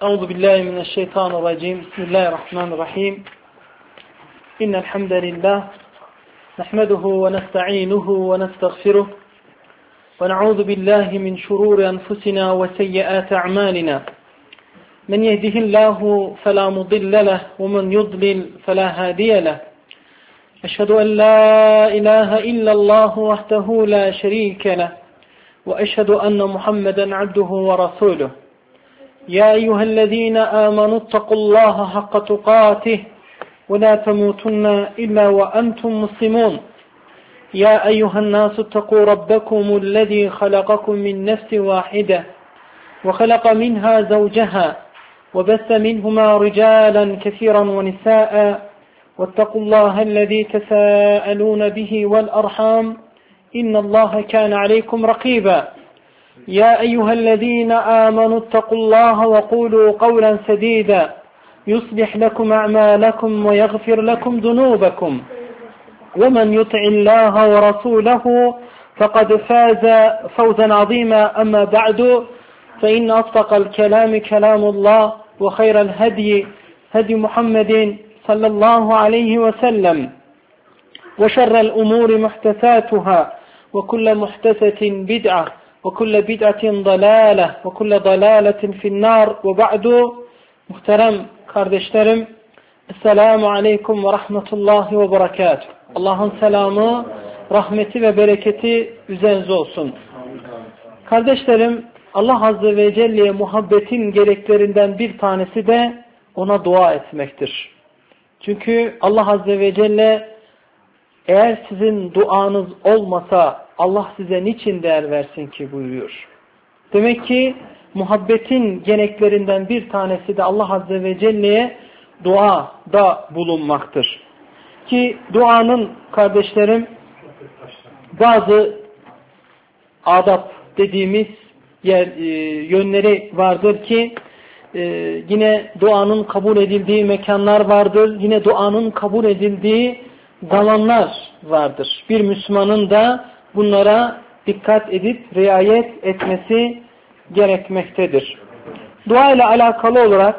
أعوذ بالله من الشيطان الرجيم بسم الله الرحمن الرحيم إن الحمد لله نحمده ونستعينه ونستغفره ونعوذ بالله من شرور أنفسنا وسيئات أعمالنا من يهده الله فلا مضل له ومن يضلل فلا هادي له أشهد أن لا إله إلا الله وحده لا شريك له وأشهد أن محمدا عبده ورسوله يا أيها الذين آمنوا اتقوا الله حق تقاته ولا تموتن إلا وأنتم مسلمون يا أيها الناس اتقوا ربكم الذي خلقكم من نفس واحدة وخلق منها زوجها وبث منهما رجالا كثيرا ونساء واتقوا الله الذي تساءلون به والأرحام إن الله كان عليكم رقيبا يا أيها الذين آمنوا اتقوا الله وقولوا قولا سديدا يصلح لكم أعمالكم ويغفر لكم ذنوبكم ومن يطع الله ورسوله فقد فاز فوزا عظيما أما بعد فإن أصدق الكلام كلام الله وخير الهدي هدي محمد صلى الله عليه وسلم وشر الأمور محدثاتها وكل محدثة بدعة وكل بدعة ضلالة وكل ضلالة في النار وبعد muhterem kardeşlerim Esselamu Aleyküm ve Rahmetullahi ve Berekatuhu. Allah'ın selamı, rahmeti ve bereketi üzerinize olsun. Kardeşlerim, Allah Azze ve Celle'ye muhabbetin gereklerinden bir tanesi de ona dua etmektir. Çünkü Allah Azze ve Celle eğer sizin duanız olmasa Allah size niçin değer versin ki buyuruyor. Demek ki muhabbetin gereklerinden bir tanesi de Allah Azze ve Celle'ye duada bulunmaktır. Ki duanın kardeşlerim bazı adab dediğimiz yönleri vardır ki yine duanın kabul edildiği mekanlar vardır. Yine duanın kabul edildiği zamanlar vardır. Bir Müslümanın da bunlara dikkat edip riayet etmesi gerekmektedir. Dua ile alakalı olarak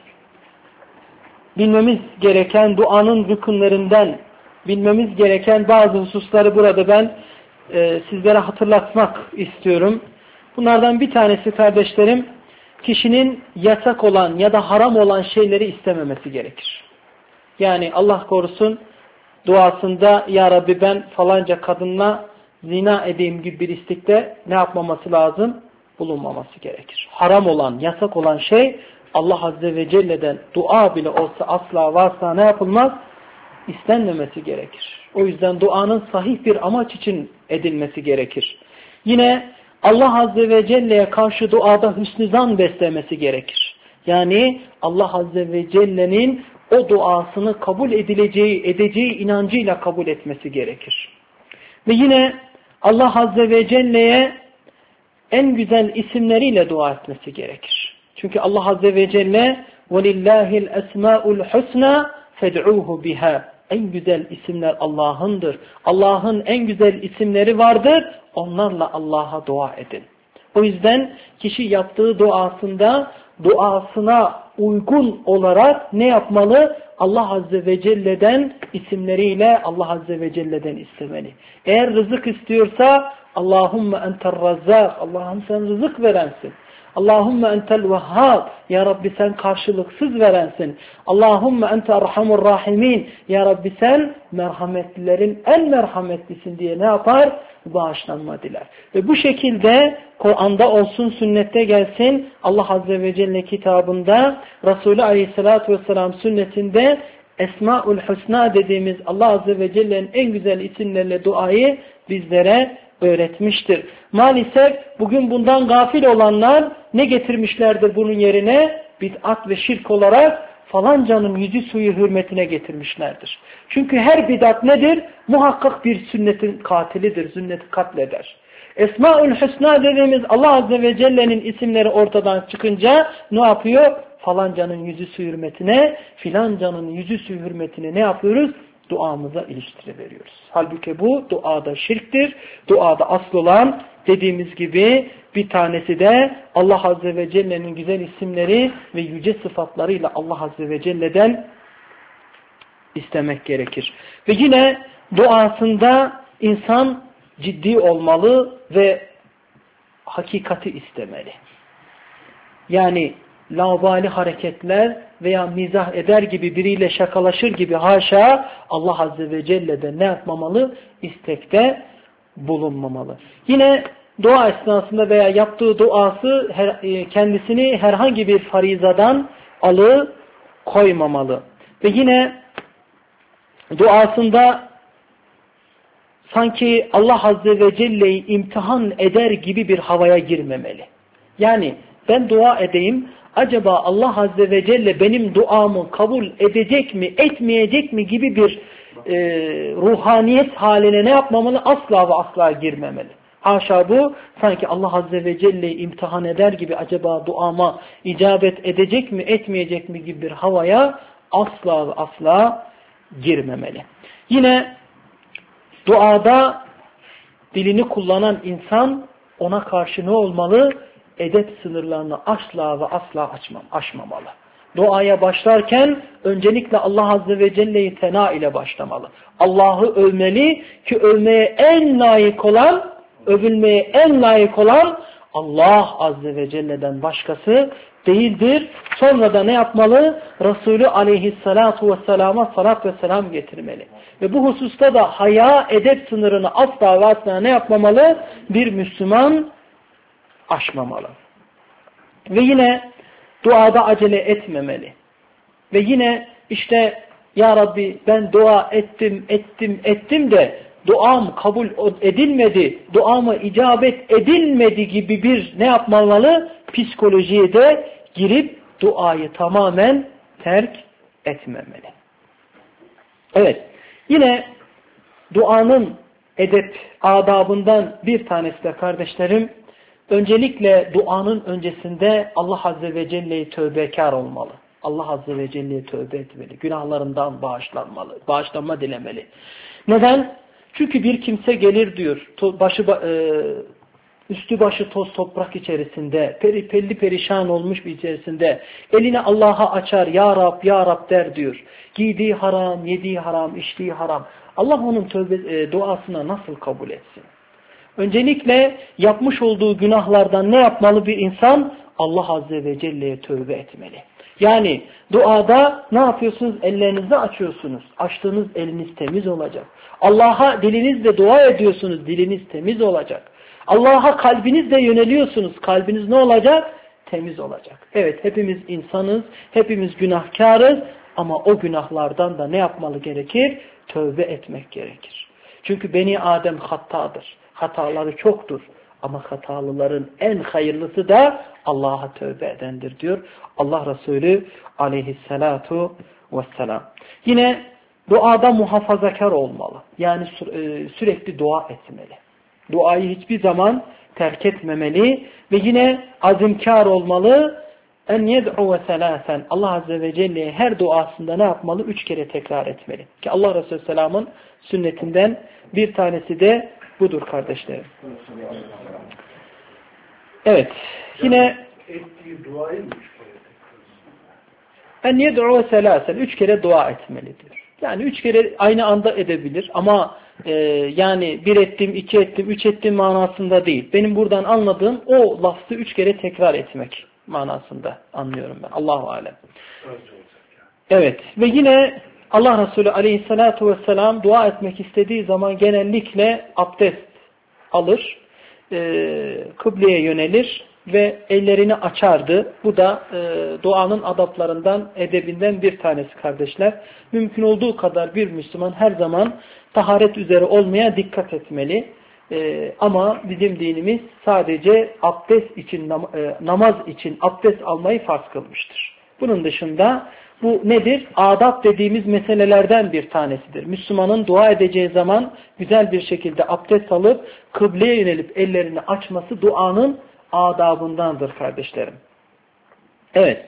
bilmemiz gereken duanın rükünlerinden bilmemiz gereken bazı hususları burada ben sizlere hatırlatmak istiyorum. Bunlardan bir tanesi kardeşlerim, kişinin yasak olan ya da haram olan şeyleri istememesi gerekir. Yani Allah korusun duasında ya Rabbi ben falanca kadınla zina edeyim gibi bir istekte ne yapmaması lazım? Bulunmaması gerekir. Haram olan, yasak olan şey Allah Azze ve Celle'den dua bile olsa asla varsa ne yapılmaz? İstenmemesi gerekir. O yüzden duanın sahih bir amaç için edilmesi gerekir. Yine Allah Azze ve Celle'ye karşı duada hüsnü zan beslemesi gerekir. Yani Allah Azze ve Celle'nin o duasını kabul edeceği inancıyla kabul etmesi gerekir. Ve yine Allah Azze ve Celle'ye en güzel isimleriyle dua etmesi gerekir. Çünkü Allah Azze ve Celle وَلِلَّهِ الْأَسْمَاءُ الْحُسْنَى فَدْعُوهُ بِهَا En güzel isimler Allah'ındır. Allah'ın en güzel isimleri vardır. Onlarla Allah'a dua edin. O yüzden kişi yaptığı duasına uygun olarak ne yapmalı? Allah Azze ve Celle'den isimleriyle Allah Azze ve Celle'den istemeli. Eğer rızık istiyorsa Allahümme entel razzak, Allah'ım sen rızık verensin. Allahümme entel vehhab, ya Rabbi sen karşılıksız verensin. Allahümme ente erhamur rahimin, ya Rabbi sen merhametlilerin en merhametlisin diye ne yapar? Bağışlanma diler. Ve bu şekilde Kur'an'da olsun, sünnette gelsin, Allah Azze ve Celle kitabında, Resulü Aleyhisselatü Vesselam sünnetinde Esmaül Hüsna dediğimiz Allah Azze ve Celle'nin en güzel isimlerle duayı bizlere öğretmiştir. Maalesef bugün bundan gafil olanlar ne getirmişlerdir bunun yerine? Bid'at ve şirk olarak falancanın yüzü suyu hürmetine getirmişlerdir. Çünkü her bid'at nedir? Muhakkak bir sünnetin katilidir, sünneti katleder. Esmaül Hüsna dediğimiz Allah Azze ve Celle'nin isimleri ortadan çıkınca ne yapıyor? Falancanın yüzü suyu hürmetine, filancanın yüzü suyu hürmetine ne yapıyoruz? Duamıza iliştiriveriyoruz. Halbuki bu duada şirktir. Duada asıl olan dediğimiz gibi Bir tanesi de Allah Azze ve Celle'nin güzel isimleri ve yüce sıfatlarıyla Allah Azze ve Celle'den istemek gerekir. Ve yine duasında insan ciddi olmalı ve hakikati istemeli. Yani laubali hareketler veya mizah eder gibi biriyle şakalaşır gibi haşa Allah Azze ve Celle'de ne yapmamalı? İstekte bulunmamalı. Yine dua esnasında veya yaptığı duası kendisini herhangi bir farizadan alıkoymamalı. Ve yine duasında sanki Allah Azze ve Celle'yi imtihan eder gibi bir havaya girmemeli. Yani ben dua edeyim, acaba Allah Azze ve Celle benim duamı kabul edecek mi, etmeyecek mi gibi bir ruhaniyet haline ne yapmamalı? Asla ve asla girmemeli. Haşa bu, sanki Allah Azze ve Celle'yi imtihan eder gibi acaba duama icabet edecek mi, etmeyecek mi gibi bir havaya asla ve asla girmemeli. Yine duada dilini kullanan insan ona karşı ne olmalı? Edep sınırlarını asla ve asla aşmamalı. Duaya başlarken öncelikle Allah Azze ve Celle'yi tena ile başlamalı. Allah'ı övmeli ki övmeye en layık olan, övülmeye en layık olan Allah Azze ve Celle'den başkası değildir. Sonra da ne yapmalı? Resulü Aleyhisselatu Vesselam'a salat ve selam getirmeli. Ve bu hususta da haya, edep sınırını asla ve asla ne yapmamalı? Bir Müslüman aşmamalı. Ve yine duada acele etmemeli. Ve yine işte ya Rabbi ben dua ettim de duam kabul edilmedi, duama icabet edilmedi gibi bir ne yapmamalı? Psikolojiye de girip duayı tamamen terk etmemeli. Evet, yine duanın edep adabından bir tanesi de kardeşlerim, öncelikle duanın öncesinde Allah Azze ve Celle'yi tövbekar olmalı. Allah Azze ve Celle'ye tövbe etmeli. Günahlarından bağışlanma dilemeli. Neden? Çünkü bir kimse gelir diyor, üstü başı toz toprak içerisinde, perişan olmuş bir içerisinde, elini Allah'a açar, Ya Rab, Ya Rab der diyor. Giydiği haram, yediği haram, içtiği haram. Allah onun duasına nasıl kabul etsin? Öncelikle yapmış olduğu günahlardan ne yapmalı bir insan? Allah Azze ve Celle'ye tövbe etmeli. Yani duada ne yapıyorsunuz? Ellerinizi açıyorsunuz. Açtığınız eliniz temiz olacak. Allah'a dilinizle dua ediyorsunuz. Diliniz temiz olacak. Allah'a kalbinizle yöneliyorsunuz. Kalbiniz ne olacak? Temiz olacak. Evet, hepimiz insanız. Hepimiz günahkarız. Ama o günahlardan da ne yapmalı gerekir? Tövbe etmek gerekir. Çünkü Beni Adem hatadır. Hataları çoktur. Ama hatalıların en hayırlısı da Allah'a tövbe edendir diyor Allah Resulü Aleyhisselatu Vesselam. Yine duada muhafazakar olmalı. Yani sürekli dua etmeli. Duayı hiçbir zaman terk etmemeli ve yine azimkar olmalı. En yed'u ve selasen. Allah Azze ve Celle'ye her duasında ne yapmalı? 3 kere tekrar etmeli. Ki Allah Resulü Selam'ın sünnetinden bir tanesi de budur kardeşlerim. Evet. Yine ettiği duayı mı 3 kere en yed'u ve selasen. 3 kere dua etmelidir. Yani 3 kere aynı anda edebilir ama yani 1 ettim, 2 ettim, 3 ettim manasında değil. Benim buradan anladığım o lafzı 3 kere tekrar etmek manasında anlıyorum ben. Allahu alem. Evet. Ve yine Allah Resulü Aleyhissalatu vesselam dua etmek istediği zaman genellikle abdest alır, kıbleye yönelir ve ellerini açardı. Bu da duanın adaplarından, edebinden bir tanesi kardeşler. Mümkün olduğu kadar bir Müslüman her zaman taharet üzere olmaya dikkat etmeli. Ama bizim dinimiz sadece abdest için, namaz için abdest almayı farz kılmıştır. Bunun dışında bu nedir? Adab dediğimiz meselelerden bir tanesidir. Müslümanın dua edeceği zaman güzel bir şekilde abdest alıp kıbleye yönelip ellerini açması duanın adabındandır kardeşlerim. Evet.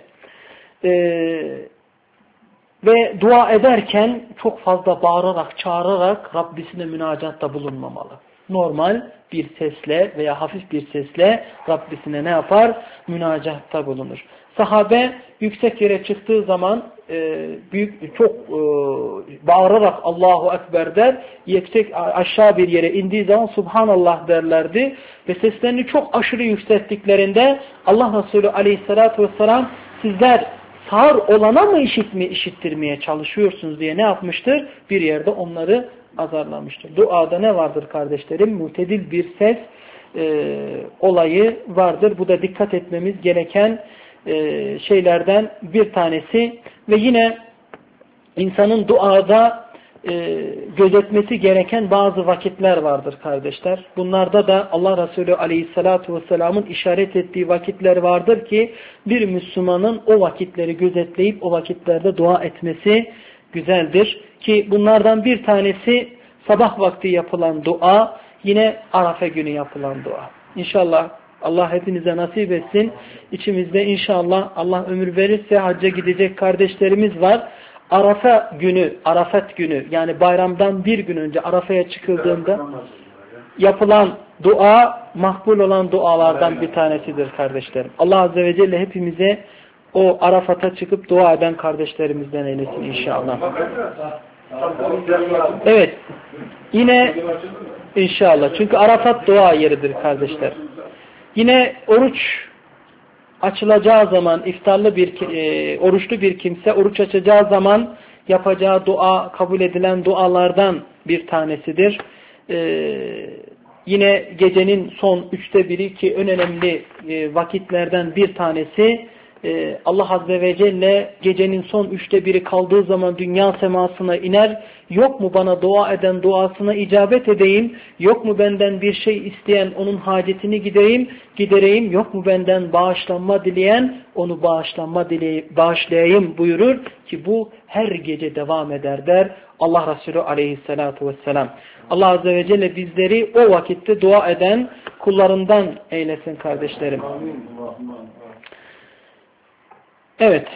Ve dua ederken çok fazla bağırarak, çağırarak Rabbisine münacatta bulunmamalı. normal bir sesle veya hafif bir sesle Rabbisine ne yapar? Münacatta bulunur. Sahabe yüksek yere çıktığı zaman çok bağırarak Allahu Ekber der. Yüksek aşağı bir yere indiği zaman Subhanallah derlerdi. Ve seslerini çok aşırı yükselttiklerinde Allah Resulü Aleyhisselatü Vesselam sizler sağır olana mı işittirmeye çalışıyorsunuz diye ne yapmıştır? Bir yerde onları azarlamıştır. Duada ne vardır kardeşlerim? Mutedil bir ses olayı vardır. Bu da dikkat etmemiz gereken şeylerden bir tanesi. Ve yine insanın duada gözetmesi gereken bazı vakitler vardır kardeşler. Bunlarda da Allah Resulü Aleyhisselatü Vesselam'ın işaret ettiği vakitler vardır ki bir Müslümanın o vakitleri gözetleyip o vakitlerde dua etmesi güzeldir. Ki bunlardan bir tanesi sabah vakti yapılan dua, yine Arafa günü yapılan dua. İnşallah Allah hepinize nasip etsin. İçimizde inşallah Allah ömür verirse hacca gidecek kardeşlerimiz var. Arafat günü yani bayramdan bir gün önce Arafa'ya çıkıldığında yapılan dua makbul olan dualardan bir tanesidir kardeşlerim. Allah Azze ve Celle hepimize o Arafat'a çıkıp dua eden kardeşlerimizden eylesin inşallah. Evet. Yine inşallah. Çünkü Arafat dua yeridir kardeşler. Yine oruç açılacağı zaman oruçlu bir kimse oruç açacağı zaman yapacağı dua kabul edilen dualardan bir tanesidir. Yine gecenin son 1/3 ki en önemli vakitlerden bir tanesi Allah Azze ve Celle gecenin son 1/3 kaldığı zaman dünya semasına iner. Yok mu bana dua eden duasına icabet edeyim? Yok mu benden bir şey isteyen onun hacetini gidereyim? Yok mu benden bağışlanma dileyen onu bağışlayayım buyurur ki bu her gece devam eder der Allah Resulü Aleyhisselatü Vesselam. Allah Azze ve Celle bizleri o vakitte dua eden kullarından eylesin kardeşlerim. Evet.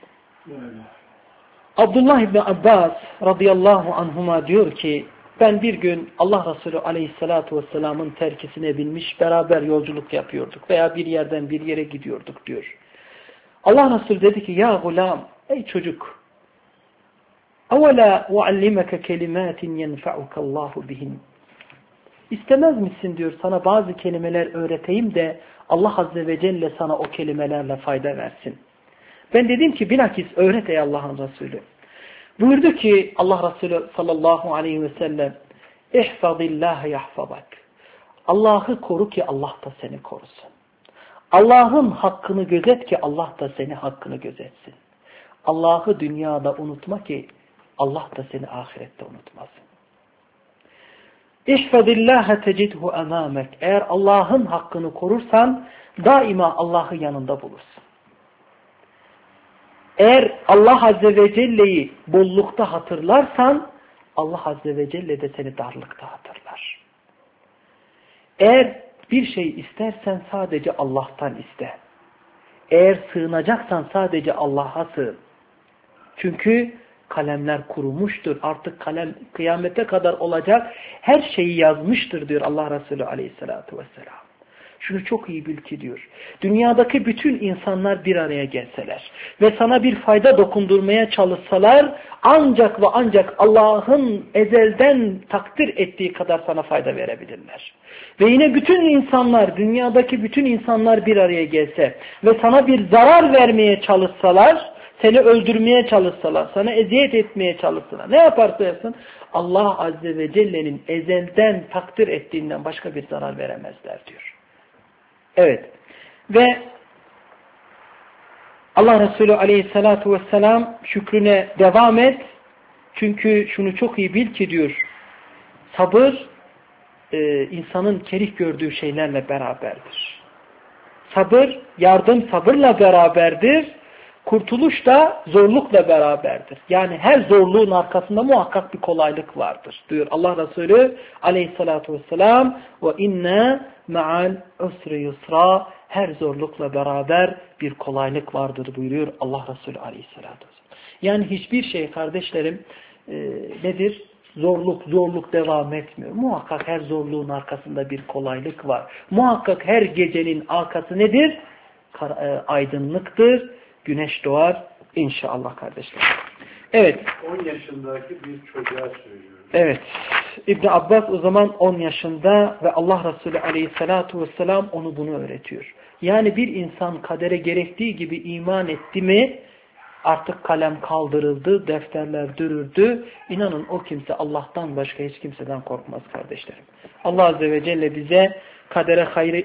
Abdullah İbni Abbas radıyallahu anhuma diyor ki ben bir gün Allah Resulü Aleyhisselatü Vesselam'ın terkisine binmiş beraber yolculuk yapıyorduk veya bir yerden bir yere gidiyorduk diyor. Allah Resulü dedi ki ya gulam ey çocuk اَوَلَا وَعَلِّمَكَ كَلِمَاتٍ يَنْفَعُكَ اللّٰهُ بِهِنْ İstemez misin diyor sana bazı kelimeler öğreteyim de Allah Azze ve Celle sana o kelimelerle fayda versin. Ben dedim ki bilakis öğret ey Allah'ın Resulü. Buyurdu ki Allah Resulü sallallahu aleyhi ve sellem İhfazillâhe yahfazak. Allah'ı koru ki Allah da seni korusun. Allah'ın hakkını gözet ki Allah da seni hakkını gözetsin. Allah'ı dünyada unutma ki Allah da seni ahirette unutmasın. İhfazillâhe tecidhu emâmek. Eğer Allah'ın hakkını korursan daima Allah'ı yanında bulursun. Eğer Allah Azze ve Celle'yi bollukta hatırlarsan Allah Azze ve Celle de seni darlıkta hatırlar. Eğer bir şey istersen sadece Allah'tan iste. Eğer sığınacaksan sadece Allah'a sığın. Çünkü kalemler kurumuştur. Artık kalem kıyamete kadar olacak her şeyi yazmıştır diyor Allah Resulü Aleyhisselatü Vesselam. Şunu çok iyi bil ki diyor. Dünyadaki bütün insanlar bir araya gelseler ve sana bir fayda dokundurmaya çalışsalar ancak ve ancak Allah'ın ezelden takdir ettiği kadar sana fayda verebilirler. Ve yine bütün insanlar, dünyadaki bütün insanlar bir araya gelse ve sana bir zarar vermeye çalışsalar, seni öldürmeye çalışsalar, sana eziyet etmeye çalışsalar, ne yaparsa yapsın Allah Azze ve Celle'nin ezelden takdir ettiğinden başka bir zarar veremezler diyor. Evet. Ve Allah Resulü Aleyhisselatü Vesselam şükrüne devam et. Çünkü şunu çok iyi bil ki diyor. Sabır insanın kerih gördüğü şeylerle beraberdir. Sabır, yardım sabırla beraberdir. Kurtuluş da zorlukla beraberdir. Yani her zorluğun arkasında muhakkak bir kolaylık vardır diyor Allah Resulü Aleyhisselatü Vesselam. Ve inne ma'al usri yusra. Her zorlukla beraber bir kolaylık vardır buyuruyor Allah Resulü Aleyhisselatü Vesselam. Yani hiçbir şey kardeşlerim nedir? zorluk devam etmiyor. Muhakkak her zorluğun arkasında bir kolaylık var. Muhakkak her gecenin arkası nedir? Aydınlıktır. Güneş doğar inşallah kardeşler. Evet. 10 yaşındaki bir çocuğa söylüyor. Evet. İbn Abbas o zaman 10 yaşında ve Allah Resulü aleyhissalatu vesselam onu bunu öğretiyor. Yani bir insan kadere gerektiği gibi iman etti mi artık kalem kaldırıldı, defterler dürüldü. İnanın o kimse Allah'tan başka hiç kimseden korkmaz kardeşlerim. Allah Azze ve Celle bize kadere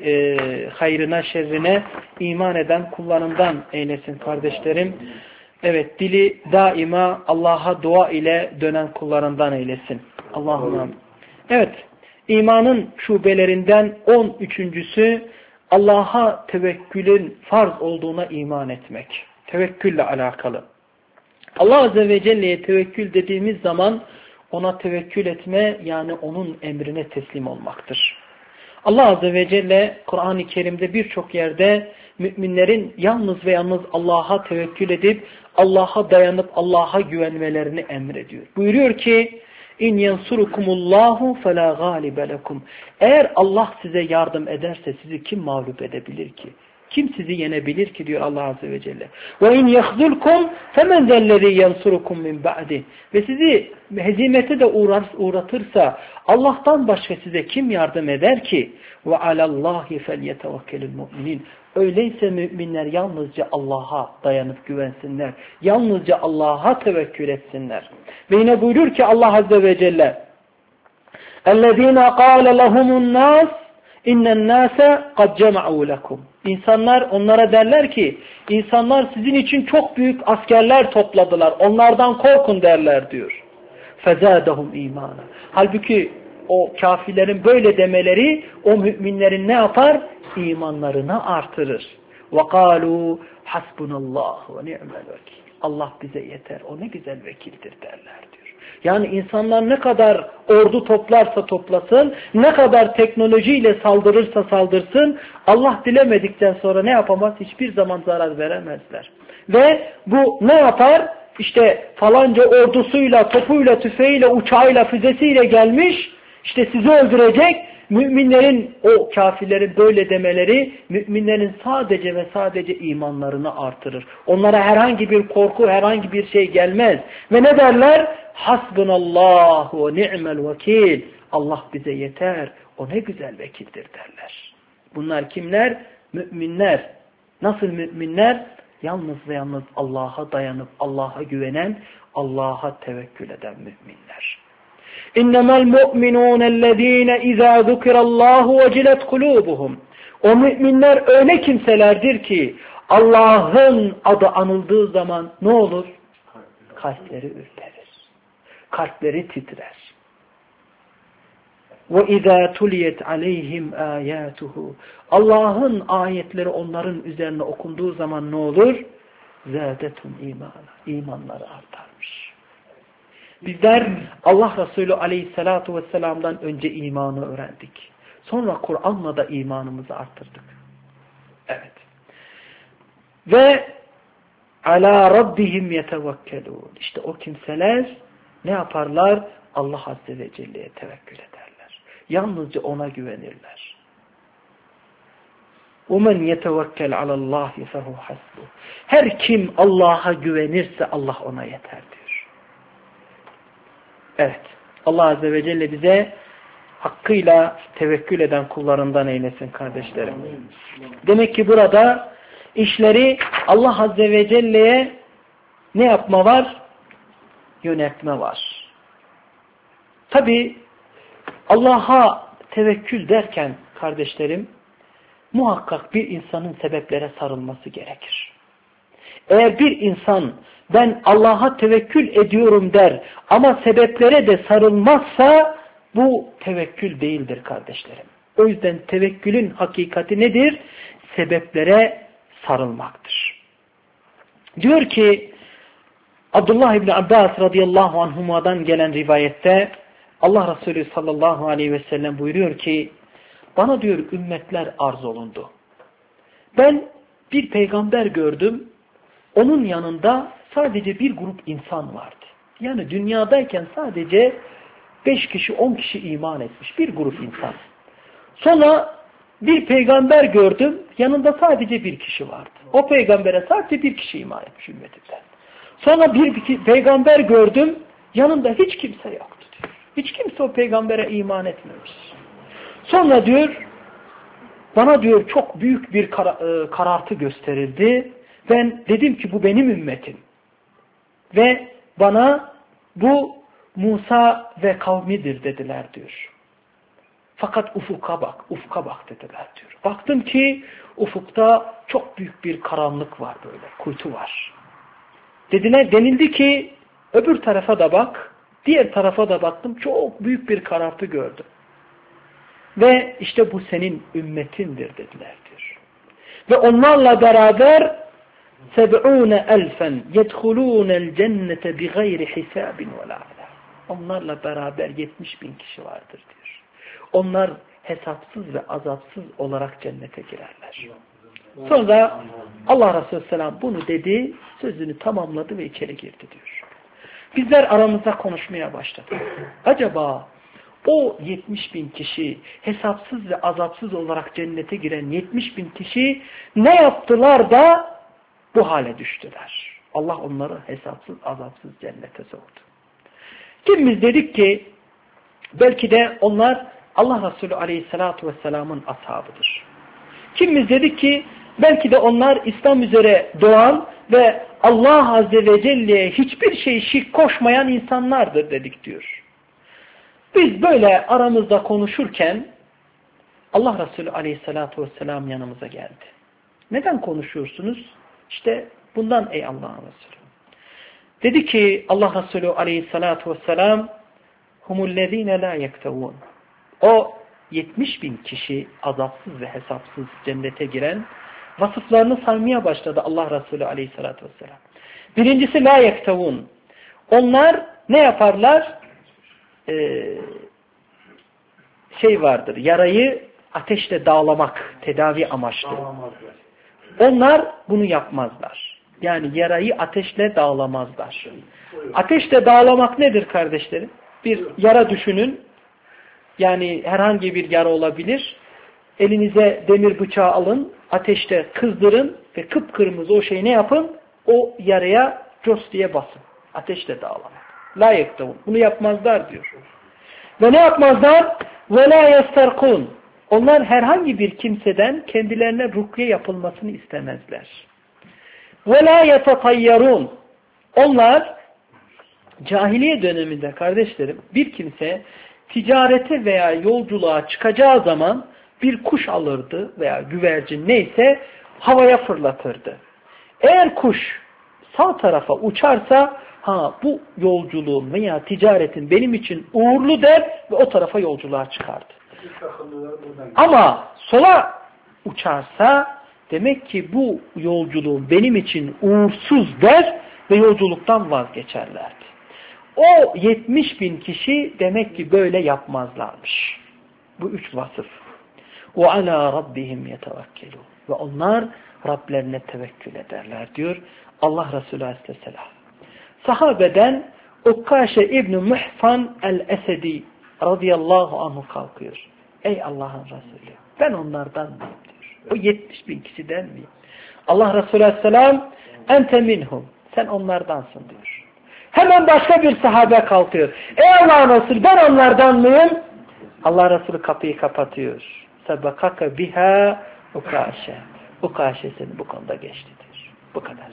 hayrına şerrine iman eden kullarından eylesin kardeşlerim. Evet, dili daima Allah'a dua ile dönen kullarından eylesin. Allah'ım. Evet, imanın şubelerinden 13.'sü Allah'a tevekkülün farz olduğuna iman etmek. Tevekkülle alakalı. Allah Azze ve Celle'ye tevekkül dediğimiz zaman ona tevekkül etme yani onun emrine teslim olmaktır. Allah Azze ve Celle Kur'an-ı Kerim'de birçok yerde müminlerin yalnız ve yalnız Allah'a tevekkül edip Allah'a dayanıp Allah'a güvenmelerini emrediyor. Buyuruyor ki İn yensurukumullahu fela galibe lekum. Eğer Allah size yardım ederse sizi kim mağlup edebilir ki? Kim sizi yenebilir ki diyor Allah Azze ve Celle. Ve in yahzulkum femen zellezî yensurukum min ba'di. Ve sizi hezimete de uğratırsa Allah'tan başka size kim yardım eder ki? Ve alallahi felyetevekkelul mu'minin. Öyleyse müminler yalnızca Allah'a dayanıp güvensinler. Yalnızca Allah'a tevekkül etsinler. Ve yine buyurur ki Allah Azze ve Celle اَلَّذ۪ينَ قَالَ لَهُمُ النَّاسِ اِنَّ النَّاسَ قَدْ جَمَعُوا لَكُمْ. İnsanlar onlara derler ki insanlar sizin için çok büyük askerler topladılar. Onlardan korkun derler diyor. فَزَادَهُمْ اِيمَانًا. Halbuki o kafirlerin böyle demeleri o müminlerin ne yapar? İmanlarını artırır. وَقَالُوا حَسْبُنَ اللّٰهُ وَنِعْمَ الْوَكِيلِ. Allah bize yeter. O ne güzel vekildir derler diyor. Yani insanlar ne kadar ordu toplarsa toplasın, ne kadar teknolojiyle saldırırsa saldırsın, Allah dilemedikten sonra ne yapamaz? Hiçbir zaman zarar veremezler. Ve bu ne yapar? İşte falanca ordusuyla, topuyla, tüfeğiyle, uçağıyla, füzesiyle gelmiş, işte sizi öldürecek. Müminlerin, o kafirlerin böyle demeleri, müminlerin sadece ve sadece imanlarını artırır. Onlara herhangi bir korku, herhangi bir şey gelmez. Ve ne derler? Hasbunallahu ve ni'mel vekil. Allah bize yeter, o ne güzel vekildir derler. Bunlar kimler? Müminler. Nasıl müminler? Yalnız ve yalnız Allah'a dayanıp Allah'a güvenen, Allah'a tevekkül eden müminler. İnnemel mu'minûnellezîne izâ zukirallâhu vecilet kulûbuhum. O müminler öyle kimselerdir ki Allah'ın adı anıldığı zaman ne olur? Kalpleri ürperir. Kalpleri titrer. Ve izâ tuliyet aleyhim âyâtuhu. Allah'ın ayetleri onların üzerine okunduğu zaman ne olur? Zâdetum imâna. İmanları artarmış. Bizler Allah Resulü aleyhissalatu vesselam'dan önce imanı öğrendik. Sonra Kur'an'la da imanımızı arttırdık. Evet. Ve ala rabbihim yetevekkelûn. İşte o kimseler ne yaparlar? Allah Azze ve Celle'ye tevekkül ederler. Yalnızca ona güvenirler. وَمَنْ يَتَوَكَّلْ عَلَى اللّٰهِ فَهُ حَسْبُهُ. Her kim Allah'a güvenirse Allah ona yeter diyor. Evet. Allah Azze ve Celle bize hakkıyla tevekkül eden kullarından eylesin kardeşlerim. Demek ki burada işleri Allah Azze ve Celle'ye ne yapma var? Yönetme var. Tabi Allah'a tevekkül derken kardeşlerim muhakkak bir insanın sebeplere sarılması gerekir. Eğer bir insan ben Allah'a tevekkül ediyorum der ama sebeplere de sarılmazsa bu tevekkül değildir kardeşlerim. O yüzden tevekkülün hakikati nedir? Sebeplere sarılmaktır. Diyor ki Abdullah İbni Abbas radıyallahu anhuma'dan gelen rivayette Allah Resulü sallallahu aleyhi ve sellem buyuruyor ki bana diyor ümmetler arz olundu. Ben bir peygamber gördüm. Onun yanında sadece bir grup insan vardı. Yani dünyadayken sadece 5 kişi 10 kişi iman etmiş. Bir grup insan. Sonra bir peygamber gördüm. Yanında sadece bir kişi vardı. O peygambere sadece bir kişi iman etmiş ümmetinden. Sonra bir peygamber gördüm. Yanında hiç kimse yoktu diyor. Hiç kimse o peygambere iman etmemiş. Sonra diyor bana diyor çok büyük bir karartı gösterildi. Ben dedim ki bu benim ümmetim. Ve bana bu Musa ve kavmidir dediler diyor. Fakat ufka bak dediler diyor. Baktım ki ufukta çok büyük bir karanlık var böyle, kuytu var. Denildi ki öbür tarafa da bak, diğer tarafa da baktım, çok büyük bir karartı gördüm. Ve işte bu senin ümmetindir dediler diyor. Ve onlarla beraber 70.000 yedhulûnel cennete bighayri hisabin ve la azab. Onlarla beraber 70.000 kişi vardır diyor. Onlar hesapsız ve azapsız olarak cennete girerler. Sonra Allah Resulü Selam bunu dedi, sözünü tamamladı ve içeri girdi diyor. Bizler aramızda konuşmaya başladık. Acaba o 70.000 kişi, hesapsız ve azapsız olarak cennete giren 70.000 kişi ne yaptılar da bu hale düştüler? Allah onları hesapsız azapsız cennete soktu. Kimimiz dedik ki belki de onlar Allah Resulü Aleyhisselatü Vesselam'ın ashabıdır. Kimimiz dedik ki belki de onlar İslam üzere doğan ve Allah Azze ve Celle'ye hiçbir şey şirk koşmayan insanlardır dedik diyor. Biz böyle aramızda konuşurken Allah Resulü Aleyhisselatü Vesselam yanımıza geldi. Neden konuşuyorsunuz? İşte bundan ey Allah'ın Resulü. Dedi ki Allah Resulü Aleyhisselatü Vesselam humullezine la yektevun. O 70.000 kişi azapsız ve hesapsız cennete giren vasıflarını saymaya başladı Allah Resulü Aleyhisselatü Vesselam. Birincisi la yektevun. Onlar ne yaparlar? Vardır. Yarayı ateşle dağlamak tedavi amaçlı. Onlar bunu yapmazlar. Yani yarayı ateşle dağlamazlar. Ateşle dağlamak nedir kardeşlerim? Bir yara düşünün. Yani herhangi bir yara olabilir. Elinize demir bıçağı alın. Ateşte kızdırın ve kıpkırmızı o şeyi ne yapın? O yaraya cos diye basın. Ateşle dağlamak. La yektevun. Bunu yapmazlar diyor. Ve ne yapmazlar? Ve la yesterkun. Onlar herhangi bir kimseden kendilerine rukye yapılmasını istemezler. Ve la yetatayyarun. Onlar cahiliye döneminde kardeşlerim bir kimse ticarete veya yolculuğa çıkacağı zaman bir kuş alırdı veya güvercin neyse havaya fırlatırdı. Eğer kuş sağ tarafa uçarsa bu yolculuğun veya ticaretin benim için uğurlu der ve o tarafa yolculuğa çıkardı. Ama sola uçarsa demek ki bu yolculuğun benim için uğursuz der ve yolculuktan vazgeçerlerdi. O 70.000 kişi demek ki böyle yapmazlarmış. Bu 3 vasıf. وَعَلَى رَبِّهِمْ يَتَوَكَّلُونَ Ve onlar Rablerine tevekkül ederler diyor Allah Resulü Aleyhisselam. Sahabeden Ukkaşe İbn-i Muhsan el-Esedi radıyallahu anhu kalkıyor. Ey Allah'ın Resulü ben onlardan mıyım diyor. O 70.000 kişiden miyim? Allah Resulü Aleyhisselam ente minhum. Sen onlardansın diyor. Hemen başka bir sahabe kalkıyor. Ey Allah'ın Resulü ben onlardan mıyım? Allah Resulü kapıyı kapatıyor. Sebekaka biha Ukkaşe. Ukkaşe seni bu konuda geçti diyor. Bu kadar.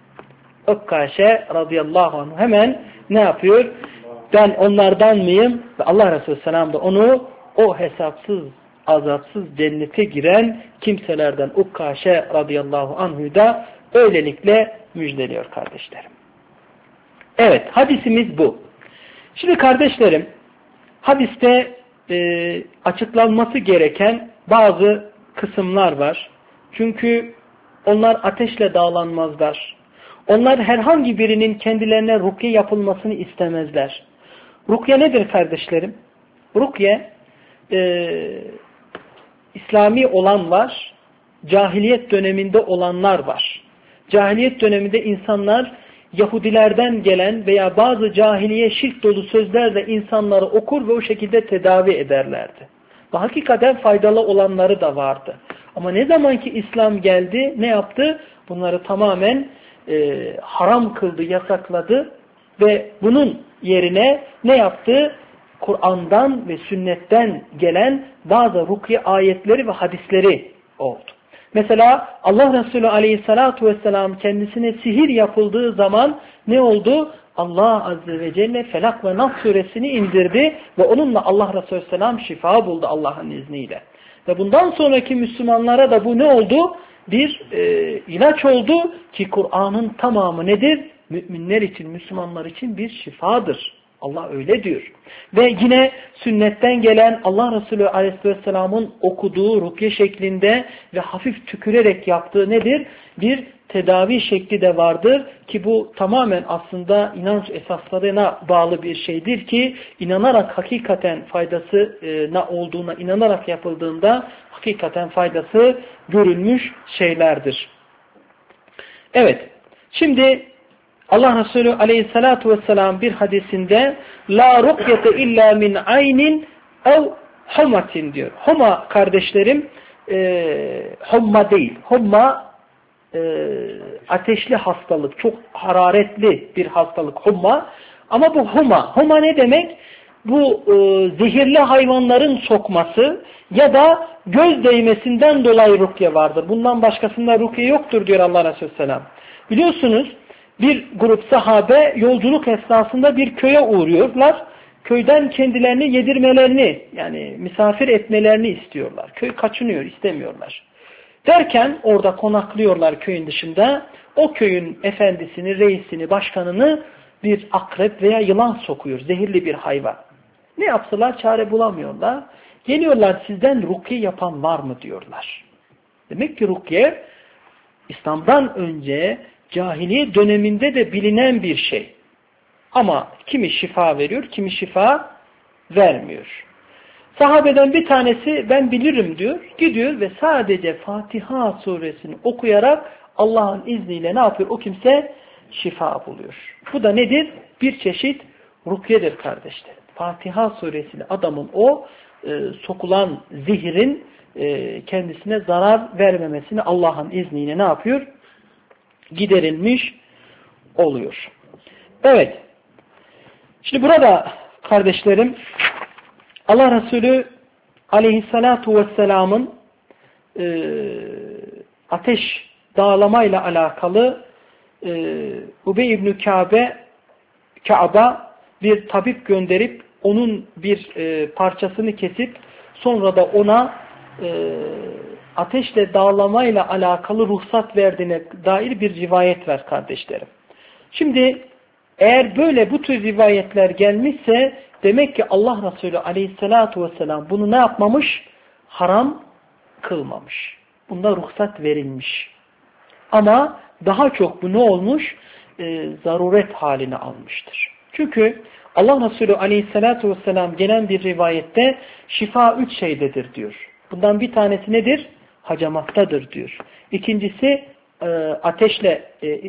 Ukkaşe radıyallahu anh hemen ne yapıyor? Ben onlardan mıyım? Ve Allah Resulü selam da onu o hesapsız, azapsız cennete giren kimselerden Ukkaşe radıyallahu anh'u da öylelikle müjdeliyor kardeşlerim. Evet, hadisimiz bu. Şimdi kardeşlerim, hadiste açıklanması gereken bazı kısımlar var. Çünkü onlar ateşle dağlanmazlar. Onlar herhangi birinin kendilerine rukye yapılmasını istemezler. Rukye nedir kardeşlerim? Rukye İslami olan var, cahiliyet döneminde olanlar var. Cahiliyet döneminde insanlar Yahudilerden gelen veya bazı cahiliye şirk dolu sözlerle insanları okur ve o şekilde tedavi ederlerdi. Ve hakikaten faydalı olanları da vardı. Ama ne zaman ki İslam geldi ne yaptı? Bunları tamamen haram kıldı, yasakladı ve bunun yerine ne yaptı? Kur'an'dan ve sünnetten gelen bazı rukiye ayetleri ve hadisleri oldu. Mesela Allah Resulü Aleyhisselatü Vesselam kendisine sihir yapıldığı zaman ne oldu? Allah Azze ve Celle Felak ve Nas suresini indirdi ve onunla Allah Resulü Aleyhisselam şifa buldu Allah'ın izniyle. Ve bundan sonraki Müslümanlara da bu ne oldu? Bir ilaç oldu ki Kur'an'ın tamamı nedir? Müminler için, Müslümanlar için bir şifadır. Allah öyle diyor. Ve yine sünnetten gelen Allah Resulü Aleyhisselam'ın okuduğu rukye şeklinde ve hafif tükürerek yaptığı nedir? Bir tedavi şekli de vardır ki bu tamamen aslında inanç esaslarına bağlı bir şeydir ki inanarak hakikaten faydasına olduğuna inanarak yapıldığında hakikaten faydası görülmüş şeylerdir. Evet, şimdi Allah Resulü Aleyhissalatu vesselam bir hadisinde la rukyete illa min aynin ev humatin diyor. Huma kardeşlerim humma değil. Humma ateşli hastalık, çok hararetli bir hastalık humma. Ama bu huma. Huma ne demek? Bu zehirli hayvanların sokması ya da göz değmesinden dolayı rukye vardır. Bundan başkasında rukye yoktur diyor Allah Resulü Selam. Biliyorsunuz bir grup sahabe yolculuk esnasında bir köye uğruyorlar. Köyden kendilerini yedirmelerini yani misafir etmelerini istiyorlar. Köy kaçınıyor, istemiyorlar. Derken orada konaklıyorlar köyün dışında. O köyün efendisini, reisini, başkanını bir akrep veya yılan sokuyor. Zehirli bir hayvan. Ne yapsalar çare bulamıyorlar. Geliyorlar sizden rukye yapan var mı diyorlar. Demek ki rukye İslam'dan önce cahiliye döneminde de bilinen bir şey. Ama kimi şifa veriyor, kimi şifa vermiyor. Sahabeden bir tanesi ben bilirim diyor. Gidiyor ve sadece Fatiha suresini okuyarak Allah'ın izniyle ne yapıyor? O kimse şifa buluyor. Bu da nedir? Bir çeşit rukyedir kardeşler. Fatiha suresiyle adamın o sokulan zihrin kendisine zarar vermemesini Allah'ın izniyle ne yapıyor? Giderilmiş oluyor. Evet. Şimdi burada kardeşlerim Allah Resulü Aleyhissalatu vesselam'ın ateş dağlamayla alakalı Ubey İbn-i Ka'b'a bir tabip gönderip onun bir parçasını kesip sonra da ona ateşle dağlamayla alakalı ruhsat verdiğine dair bir rivayet var kardeşlerim. Şimdi eğer böyle bu tür rivayetler gelmişse demek ki Allah Resulü Aleyhissalatu vesselam bunu ne yapmamış? Haram kılmamış. Bunda ruhsat verilmiş. Ama daha çok bu ne olmuş? Zaruret haline almıştır. Çünkü Allah Resulü Aleyhissalatu vesselam gelen bir rivayette şifa 3 şeydedir diyor. Bundan bir tanesi nedir? Hacamattadır diyor. İkincisi ateşle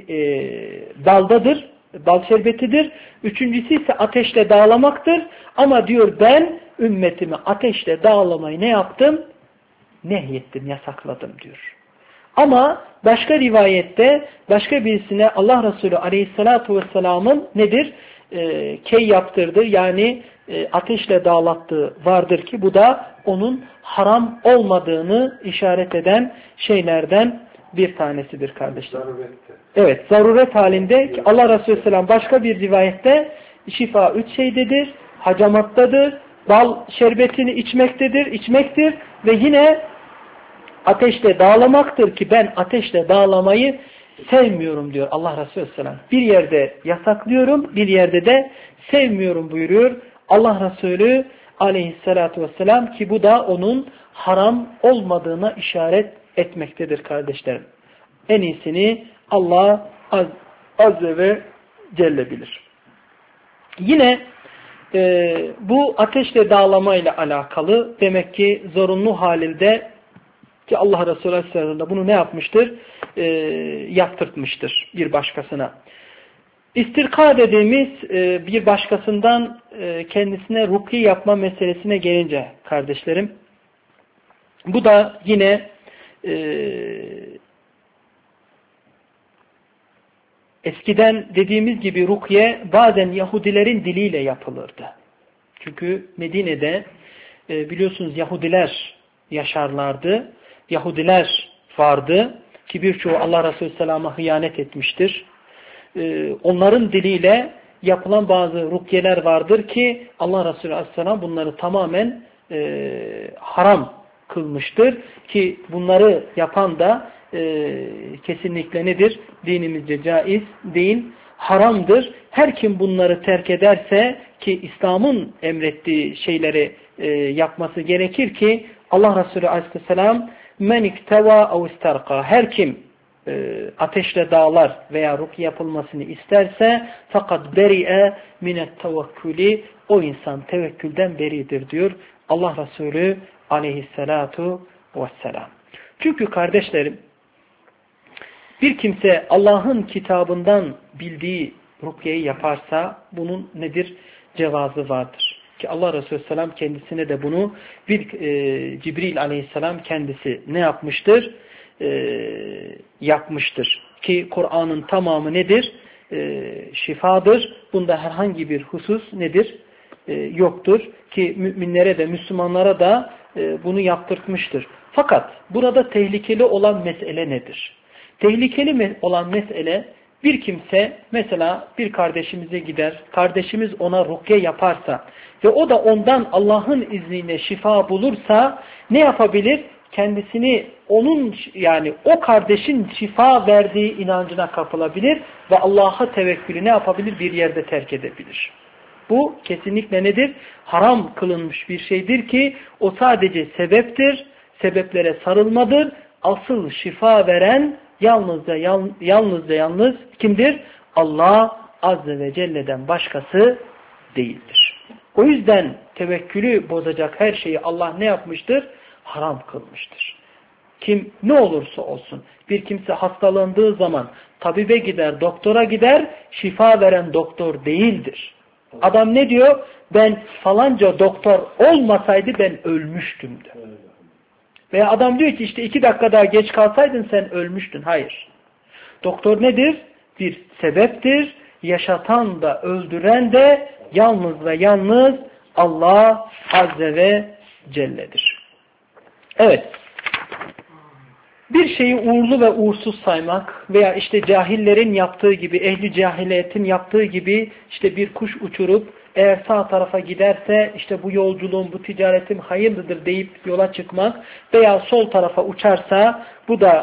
daldadır. Bal şerbetidir. Üçüncüsü ise ateşle dağlamaktır. Ama diyor ben ümmetimi ateşle dağlamayı ne yaptım? Nehyettim, yasakladım diyor. Ama başka rivayette başka birisine Allah Resulü Aleyhissalatu vesselam'ın nedir? Key yaptırdı yani ateşle dağlattığı vardır ki bu da onun haram olmadığını işaret eden şeylerden bir tanesidir kardeşler. Evet, zaruret halinde ki Allah Resulü Selam başka bir rivayette şifa 3 şeydedir, hacamattadır, bal şerbetini içmektir ve yine ateşle dağlamaktır ki ben ateşle dağlamayı sevmiyorum diyor Allah Resulü Selam. Bir yerde yasaklıyorum, bir yerde de sevmiyorum buyuruyor Allah Resulü Aleyhissalatu vesselam ki bu da onun haram olmadığına işaret etmektedir kardeşlerim. En iyisini Allah Azze ve Celle bilir. Yine bu ateşle dağlamayla alakalı demek ki zorunlu halinde ki Allah Resulü Aleyhisselam bunu ne yapmıştır? Yaptırtmıştır bir başkasına. İstirka dediğimiz bir başkasından kendisine rukiye yapma meselesine gelince kardeşlerim, bu da yine eskiden dediğimiz gibi rukiye bazen Yahudilerin diliyle yapılırdı. Çünkü Medine'de biliyorsunuz Yahudiler yaşarlardı. Yahudiler vardı ki birçoğu Allah Resulü Selam'a hıyanet etmiştir. Onların diliyle yapılan bazı rukiyeler vardır ki Allah Resulü Aleyhisselam bunları tamamen haram kılmıştır. Ki bunları yapan da kesinlikle nedir? Dinimizce caiz değil, haramdır. Her kim bunları terk ederse ki İslam'ın emrettiği şeyleri yapması gerekir ki Allah Resulü Aleyhisselam men ikteva ev istarqa, her kim ateşle dağlar veya rukiye yapılmasını isterse fakat beri'e minet tevekkülü, o insan tevekkülden beridir diyor Allah Resulü aleyhissalatu vesselam. Çünkü kardeşlerim, bir kimse Allah'ın kitabından bildiği rukiyeyi yaparsa bunun nedir? Cevazı vardır. Ki Allah Resulü Selam kendisine de bunu Cibril Aleyhisselam kendisi ne yapmıştır? Yapmıştır. Ki Kur'an'ın tamamı nedir? Şifadır. Bunda herhangi bir husus nedir? Yoktur. Ki müminlere de Müslümanlara da bunu yaptırtmıştır. Fakat burada tehlikeli olan mesele nedir? Tehlikeli olan mesele, bir kimse mesela bir kardeşimize gider, kardeşimiz ona rukiye yaparsa ve o da ondan Allah'ın izniyle şifa bulursa ne yapabilir? Kendisini onun, yani o kardeşin şifa verdiği inancına kapılabilir ve Allah'a tevekkülü ne yapabilir? Bir yerde terk edebilir. Bu kesinlikle nedir? Haram kılınmış bir şeydir ki o sadece sebeptir, sebeplere sarılmadır. Asıl şifa veren yalnız kimdir? Allah Azze ve Celle'den başkası değildir. O yüzden tevekkülü bozacak her şeyi Allah ne yapmıştır? Haram kılmıştır. Kim ne olursa olsun, bir kimse hastalandığı zaman tabibe gider, doktora gider, şifa veren doktor değildir. Adam ne diyor? Ben falanca doktor olmasaydı ben ölmüştüm diyor. Veya adam diyor ki işte 2 dakika daha geç kalsaydın sen ölmüştün. Hayır. Doktor nedir? Bir sebeptir. Yaşatan da öldüren de yalnız ve yalnız Allah Azze ve Celle'dir. Evet. Bir şeyi uğurlu ve uğursuz saymak veya işte cahillerin yaptığı gibi, ehli cahiliyetin yaptığı gibi işte bir kuş uçurup eğer sağ tarafa giderse işte bu yolculuğum, bu ticaretim hayırlıdır deyip yola çıkmak veya sol tarafa uçarsa bu da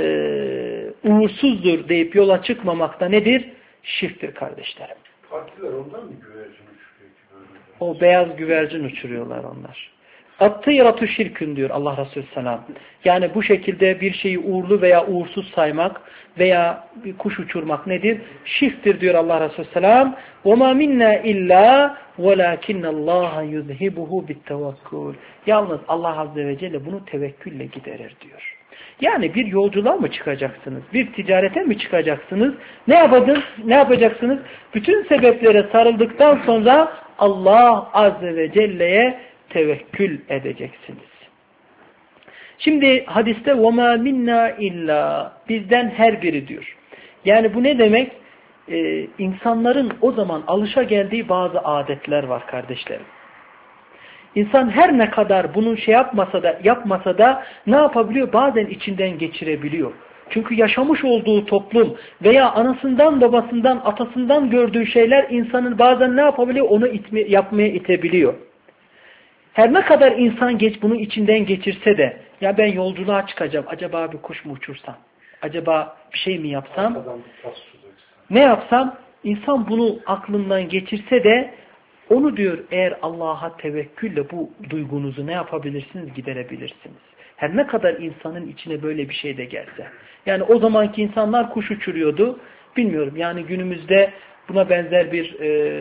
uğursuzdur deyip yola çıkmamak da nedir? Şirktir kardeşlerim. Partiler ondan mı güvercin uçuruyor ki böyle? O beyaz güvercin uçuruyorlar onlar. At-tıyratü şirkün diyor Allah Resulü Selam. Yani bu şekilde bir şeyi uğurlu veya uğursuz saymak veya bir kuş uçurmak nedir? Şirktir diyor Allah Resulü Selam. وَمَا مِنَّا إِلَّا وَلَاكِنَّ اللّٰهَ يُذْهِبُهُ بِالتَّوَكُّلِ. Yalnız Allah Azze ve Celle bunu tevekkülle giderir diyor. Yani bir yolculuğa mı çıkacaksınız? Bir ticarete mi çıkacaksınız? Ne yapacaksınız? Bütün sebeplere sarıldıktan sonra Allah Azze ve Celle'ye tevekkül edeceksiniz. Şimdi hadiste وَمَا مِنَّا illa bizden her biri diyor. Yani bu ne demek? İnsanların o zaman alışa geldiği bazı adetler var kardeşlerim. İnsan her ne kadar bunun yapmasa da ne yapabiliyor? Bazen içinden geçirebiliyor. Çünkü yaşamış olduğu toplum veya anasından, babasından, atasından gördüğü şeyler insanın bazen ne yapabiliyor? Onu yapmaya itebiliyor. Her ne kadar insan bunu içinden geçirse de ya ben yolculuğa çıkacağım, acaba bir kuş mu uçursam? Acaba bir şey mi yapsam? Ne yapsam? İnsan bunu aklından geçirse de onu diyor eğer Allah'a tevekkülle bu duygunuzu ne yapabilirsiniz? Giderebilirsiniz. Her ne kadar insanın içine böyle bir şey de gelse. Yani o zamanki insanlar kuş uçuruyordu. Bilmiyorum yani günümüzde buna benzer bir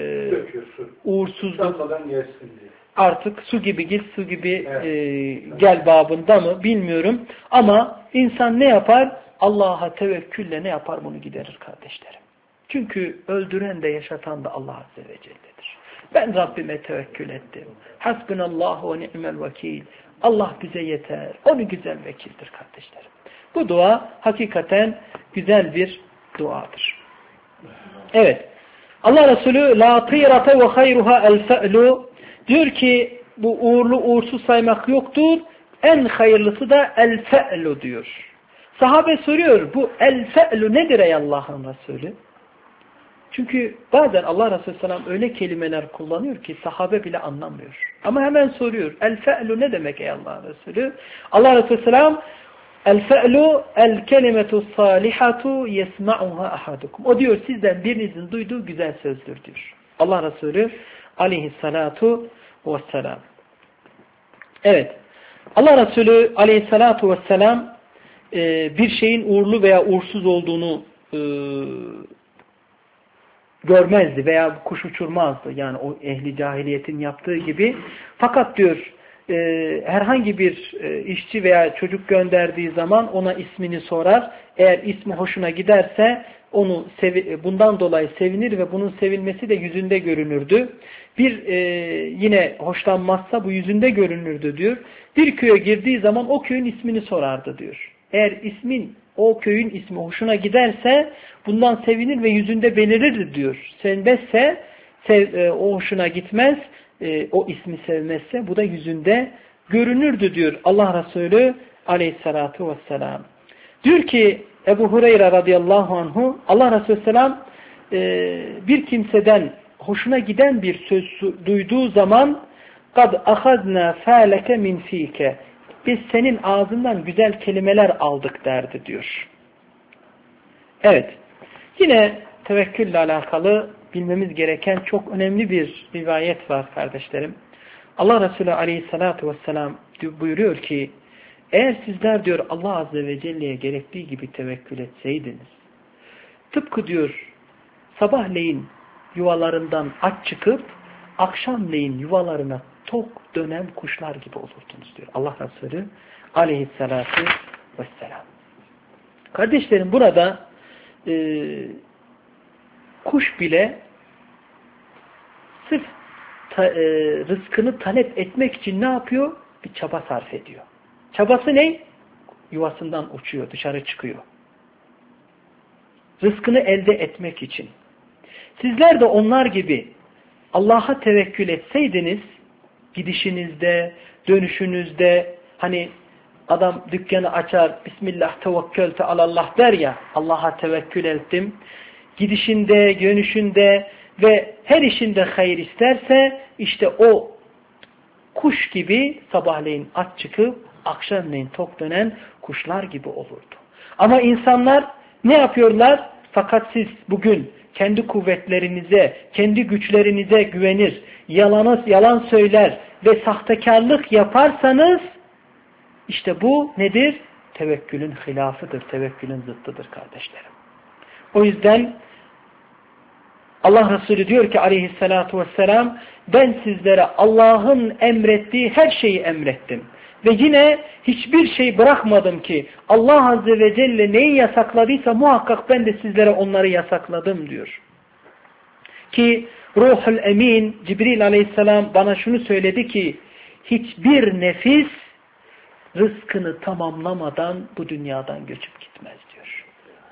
uğursuzluk. Artık su gibi git, su gibi gel babında mı bilmiyorum. Ama insan ne yapar? Allah'a tevekkülle ne yapar? Bunu giderir kardeşlerim. Çünkü öldüren de yaşatan da Allah Azze ve Celle'dir. Ben Rabbime tevekkül ettim. Hasbunallahu ve ni'mel vekil. Allah bize yeter. Onu güzel vekildir kardeşlerim. Bu dua hakikaten güzel bir duadır. Evet. Allah Resulü la tîrate ve hayruha el fe'lu diyor ki bu uğurlu uğursuz saymak yoktur. En hayırlısı da el fe'lu diyor. Sahabe soruyor bu el fe'lu nedir ey Allah'ın Resulü? Çünkü bazen Allah Resulü Selam öyle kelimeler kullanıyor ki sahabe bile anlamıyor. Ama hemen soruyor. El fe'lu ne demek ey Allah Resulü? Allah Resulü Selam el fe'lu el kelimetu salihatu yesma'uha ahadukum. O diyor sizden birinizin duyduğu güzel sözdür diyor. Allah Resulü aleyhissalatu vesselam. Evet. Allah Resulü aleyhissalatu vesselam bir şeyin uğurlu veya uğursuz olduğunu görmezdi veya kuş uçurmazdı. Yani o ehli cahiliyetin yaptığı gibi. Fakat diyor herhangi bir işçi veya çocuk gönderdiği zaman ona ismini sorar. Eğer ismi hoşuna giderse onu bundan dolayı sevinir ve bunun sevilmesi de yüzünde görünürdü. Yine hoşlanmazsa bu yüzünde görünürdü diyor. Bir köye girdiği zaman o köyün ismini sorardı diyor. Eğer o köyün ismi hoşuna giderse bundan sevinir ve yüzünde belirirdi diyor. Sevmezse o hoşuna gitmez, o ismi sevmezse bu da yüzünde görünürdü diyor Allah Resulü aleyhissalatu vesselam. Diyor ki Ebu Hureyre radıyallahu anhu Allah Resulü selam bir kimseden hoşuna giden bir söz duyduğu zaman قَدْ أَخَذْنَا فَالَكَ مِنْ ف۪يكَ biz senin ağzından güzel kelimeler aldık derdi diyor. Evet. Yine tevekkülle alakalı bilmemiz gereken çok önemli bir rivayet var kardeşlerim. Allah Resulü aleyhissalatu vesselam buyuruyor ki eğer sizler diyor Allah Azze ve Celle'ye gerektiği gibi tevekkül etseydiniz tıpkı diyor sabahleyin yuvalarından aç çıkıp akşamleyin yuvalarına tok dönen kuşlar gibi olurdunuz diyor Allah Resulü aleyhissalatu vesselam. Kardeşlerim burada kuş bile sırf rızkını talep etmek için ne yapıyor? Bir çaba sarf ediyor. Çabası ne? Yuvasından uçuyor, dışarı çıkıyor. Rızkını elde etmek için. Sizler de onlar gibi Allah'a tevekkül etseydiniz, gidişinizde, dönüşünüzde, hani adam dükkanı açar, Bismillah tevekkelte alallah der ya, Allah'a tevekkül ettim. Gidişinde, dönüşünde ve her işinde hayır isterse, işte o kuş gibi sabahleyin aç çıkıp, akşamleyin tok dönen kuşlar gibi olurdu. Ama insanlar ne yapıyorlar? Fakat siz bugün kendi kuvvetlerinize, kendi güçlerinize güvenir, yalan söyler ve sahtekarlık yaparsanız işte bu nedir? Tevekkülün hilafıdır, tevekkülün zıttıdır kardeşlerim. O yüzden Allah Resulü diyor ki aleyhissalatu vesselam ben sizlere Allah'ın emrettiği her şeyi emrettim. Ve yine hiçbir şey bırakmadım ki Allah Azze ve Celle neyi yasakladıysa muhakkak ben de sizlere onları yasakladım diyor. Ki Ruhul Emin Cibril Aleyhisselam bana şunu söyledi ki hiçbir nefis rızkını tamamlamadan bu dünyadan göçüp gitmez diyor.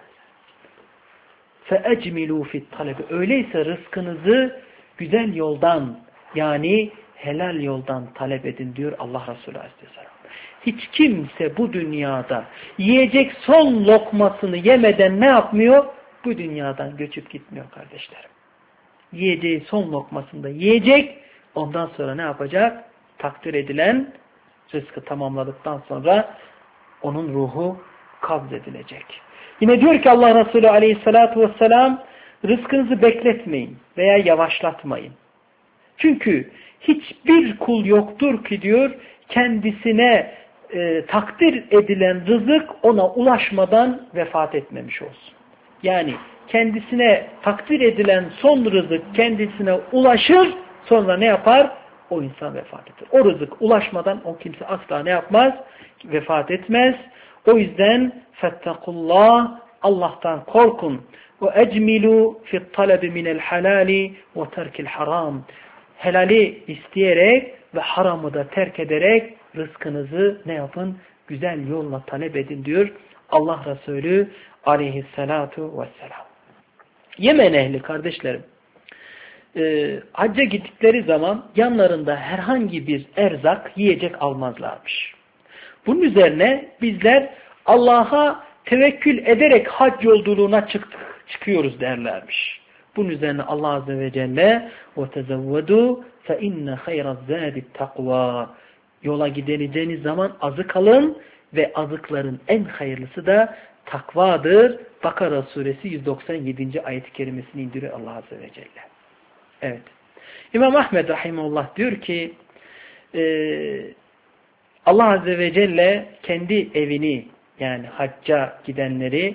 فَاَجْمِلُوا فِي الطَّلَبِ öyleyse rızkınızı güzel yoldan yani helal yoldan talep edin diyor Allah Resulü Aleyhisselam. Hiç kimse bu dünyada yiyecek son lokmasını yemeden ne yapmıyor? Bu dünyadan göçüp gitmiyor kardeşlerim. Yiyeceği son lokmasını da yiyecek. Ondan sonra ne yapacak? Takdir edilen rızkı tamamladıktan sonra onun ruhu kabz edilecek. Yine diyor ki Allah Resulü Aleyhisselatü Vesselam rızkınızı bekletmeyin veya yavaşlatmayın. Çünkü hiçbir kul yoktur ki diyor kendisine takdir edilen rızık ona ulaşmadan vefat etmemiş olsun. Yani kendisine takdir edilen son rızık kendisine ulaşır sonra ne yapar? O insan vefat eder. O rızık ulaşmadan o kimse asla ne yapmaz? Vefat etmez. O yüzden fettakullah Allah'tan korkun. وَاَجْمِلُوا فِي الطَّلَبِ مِنَ الْحَلَالِ وَتَرْكِ الْحَرَامِ Helali isteyerek ve haramı da terk ederek rızkınızı ne yapın? Güzel yolla talep edin diyor Allah Resulü aleyhissalatu vesselam. Yemen ehli kardeşlerim, hacca gittikleri zaman yanlarında herhangi bir erzak, yiyecek almazlarmış. Bunun üzerine bizler Allah'a tevekkül ederek hac yolculuğuna çıkıyoruz derlermiş. Bunun üzerine Allah Azze ve Celle وَتَزَوَّدُوا فَاِنَّ خَيْرَ الزَّادِ التَّقْوَى Yola gideceğiniz zaman azık alın ve azıkların en hayırlısı da takvadır. Bakara suresi 197. ayet-i kerimesini indiriyor Allah Azze ve Celle. Evet. İmam Ahmed rahimahullah diyor ki Allah Azze ve Celle kendi evini, yani hacca gidenleri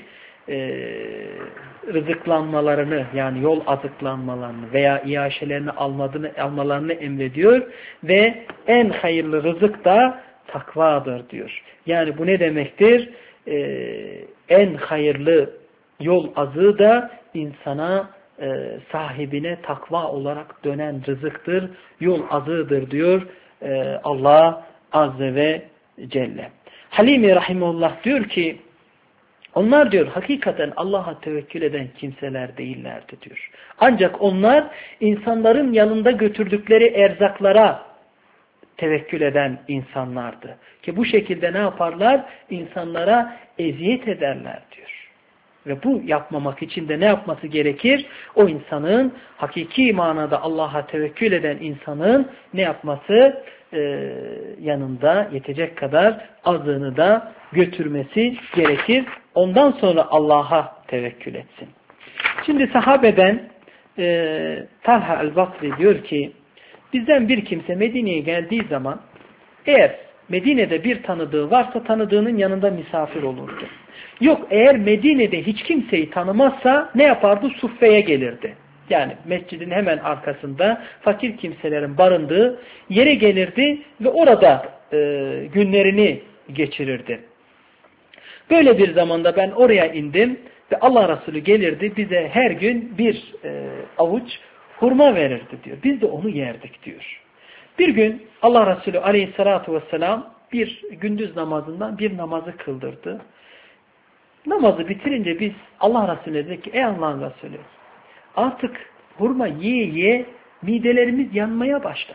rızıklanmalarını, yani yol azıklanmalarını veya iaşelerini almalarını emrediyor ve en hayırlı rızık da takvadır diyor. Yani bu ne demektir? En hayırlı yol azığı da insana, sahibine takva olarak dönen rızıktır, yol azığıdır diyor Allah Azze ve Celle. Halimi rahimullah diyor ki, onlar diyor hakikaten Allah'a tevekkül eden kimseler değillerdi diyor. Ancak onlar insanların yanında götürdükleri erzaklara tevekkül eden insanlardı. Ki bu şekilde ne yaparlar? İnsanlara eziyet ederler diyor. Ve bu yapmamak için de ne yapması gerekir? O insanın, hakiki manada Allah'a tevekkül eden insanın ne yapması? Yanında yetecek kadar azığını da götürmesi gerekir. Ondan sonra Allah'a tevekkül etsin. Şimdi sahabeden Talha el-Basri diyor ki, bizden bir kimse Medine'ye geldiği zaman eğer Medine'de bir tanıdığı varsa tanıdığının yanında misafir olurdu. Yok, eğer Medine'de hiç kimseyi tanımazsa ne yapardı? Suffe'ye gelirdi. Yani mescidin hemen arkasında fakir kimselerin barındığı yere gelirdi ve orada günlerini geçirirdi. Böyle bir zamanda ben oraya indim ve Allah Resulü gelirdi, bize her gün bir avuç hurma verirdi diyor. Biz de onu yerdik diyor. Bir gün Allah Resulü aleyhissalatu vesselam bir gündüz namazından bir namazı kıldırdı. Namazı bitirince biz Allah Resulü'ne dedik ki, ey Allah'ın Resulü, artık hurma yiye yiye midelerimiz yanmaya başladı.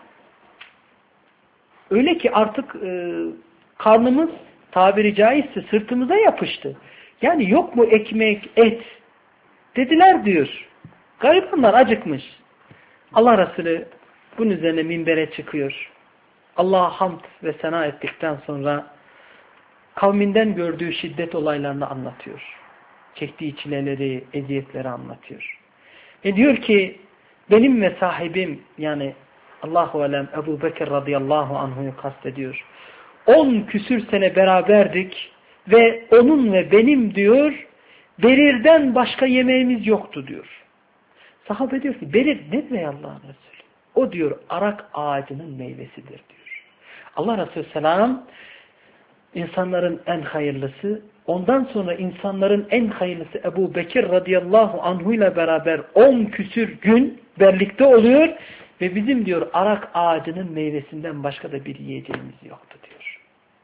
Öyle ki artık karnımız tabiri caizse sırtımıza yapıştı. Yani yok mu ekmek, et dediler diyor. Garibanlar acıkmış. Allah Resulü bunun üzerine minbere çıkıyor. Allah'a hamd ve sena ettikten sonra kavminden gördüğü şiddet olaylarını anlatıyor. Çektiği çileleri, eziyetleri anlatıyor. Ve diyor ki benim ve sahibim, yani Allahu alem Ebu Bekir radıyallahu anhu'yu kastediyor. 10 küsür sene beraberdik ve onun ve benim diyor berirden başka yemeğimiz yoktu diyor. Sahabe diyor ki berir nedir ey Allah'ın Resulü? O diyor arak ağacının meyvesidir diyor. Allah Resulü selam insanların en hayırlısı, ondan sonra insanların en hayırlısı Ebu Bekir radıyallahu anhu ile beraber 10 küsür gün birlikte oluyor ve bizim diyor arak ağacının meyvesinden başka da bir yiyeceğimiz yoktu diyor.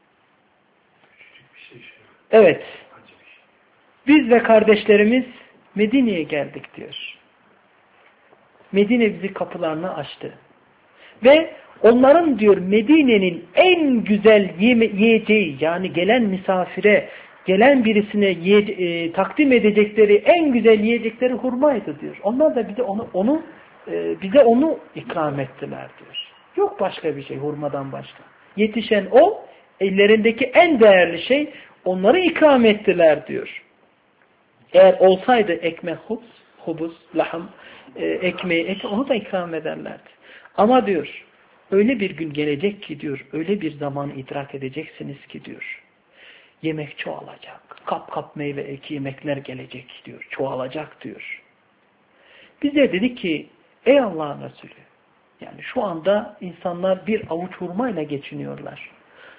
Evet. Biz ve kardeşlerimiz Medine'ye geldik diyor. Medine bizi kapılarını açtı. Ve onların diyor Medine'nin en güzel yiyeceği, yani gelen misafire, gelen birisine takdim edecekleri en güzel yiyecekleri hurmaydı diyor. Onlar da bize onu ikram ettiler diyor. Yok başka bir şey hurmadan başka. Yetişen o, ellerindeki en değerli şey, onları ikram ettiler diyor. Eğer olsaydı ekmek, hubuz, lahım, ekmeği, onu da ikram ederlerdi. Ama diyor, öyle bir gün gelecek ki diyor, öyle bir zamanı idrak edeceksiniz ki diyor, yemek çoğalacak. Kap kap meyve yemekler gelecek diyor, çoğalacak diyor. Biz de dedik ki, ey Allah'ın Resulü, yani şu anda insanlar bir avuç hurmayla geçiniyorlar.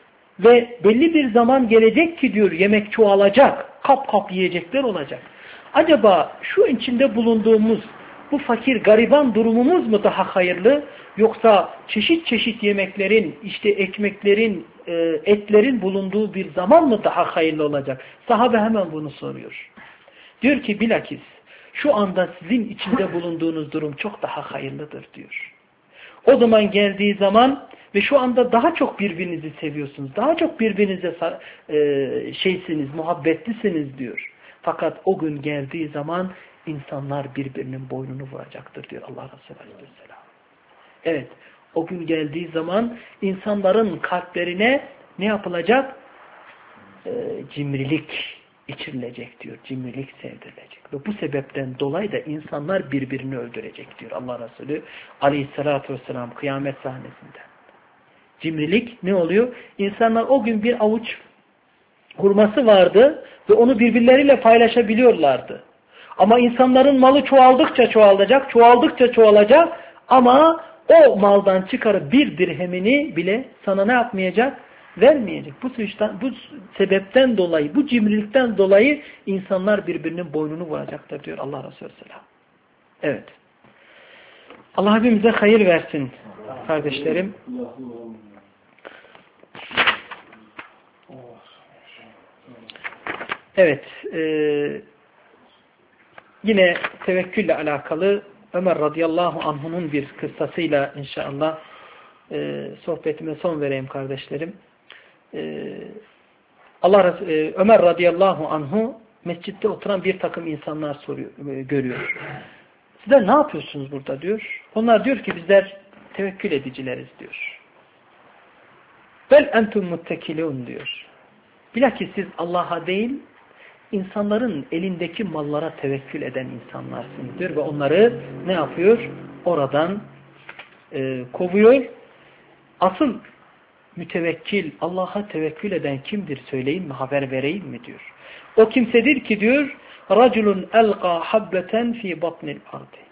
Ve belli bir zaman gelecek ki diyor, yemek çoğalacak, kap kap yiyecekler olacak. Acaba şu içinde bulunduğumuz bu fakir gariban durumumuz mu daha hayırlı, yoksa çeşit çeşit yemeklerin, işte ekmeklerin, etlerin bulunduğu bir zaman mı daha hayırlı olacak? Sahabe hemen bunu soruyor. Diyor ki bilakis şu anda sizin içinde bulunduğunuz durum çok daha hayırlıdır diyor. O zaman geldiği zaman ve şu anda daha çok birbirinizi seviyorsunuz, daha çok birbirinize muhabbetlisiniz diyor. Fakat o gün geldiği zaman insanlar birbirinin boynunu vuracaktır diyor Allah Resulü Aleyhisselam. Evet, o gün geldiği zaman insanların kalplerine ne yapılacak? Cimrilik içirilecek diyor. Cimrilik sevdirilecek. Ve bu sebepten dolayı da insanlar birbirini öldürecek diyor Allah Resulü Aleyhisselatü Vesselam kıyamet sahnesinde. Cimrilik ne oluyor? İnsanlar o gün bir avuç hurması vardı ve onu birbirleriyle paylaşabiliyorlardı. Ama insanların malı çoğaldıkça çoğalacak, çoğaldıkça çoğalacak ama o maldan çıkarıp bir dirhemini bile sana ne yapmayacak? Vermeyecek. Bu sebepten dolayı, bu cimrilikten dolayı insanlar birbirinin boynunu vuracaktır diyor Allah Resulü Selam. Evet. Allah hepimize hayır versin kardeşlerim. Evet. Yine tevekkülle alakalı Ömer radıyallahu anh'unun bir kıssasıyla inşallah sohbetime son vereyim kardeşlerim. Ömer radıyallahu anhu mescitte oturan bir takım insanlar görüyor. Sizler ne yapıyorsunuz burada diyor. Onlar diyor ki bizler tevekkül edicileriz diyor. Bel entum muttekilun diyor. Bilakis siz Allah'a değil insanların elindeki mallara tevekkül eden insanlarsınız diyor ve onları ne yapıyor? Oradan kovuyor. Asıl mütevekkil, Allah'a tevekkül eden kimdir söyleyeyim mi, haber vereyim mi diyor. O kimsedir ki diyor raculun elqa habbeten fi batnil ardi.